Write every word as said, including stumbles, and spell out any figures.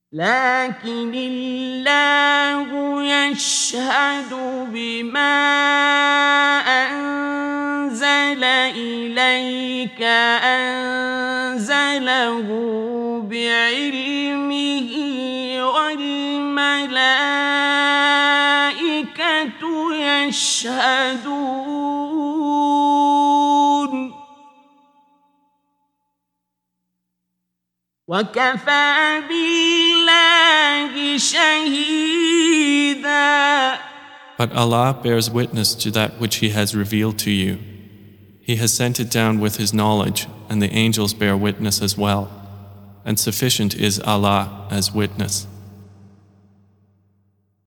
لكن الله يشهد بما أنزل إليك أنزله بعلمه والملائكة يشهدون وكفى بالله شهيدا. But Allah bears witness to that which He has revealed to you. He has sent it down with His knowledge, and the angels bear witness as well. And sufficient is Allah as witness.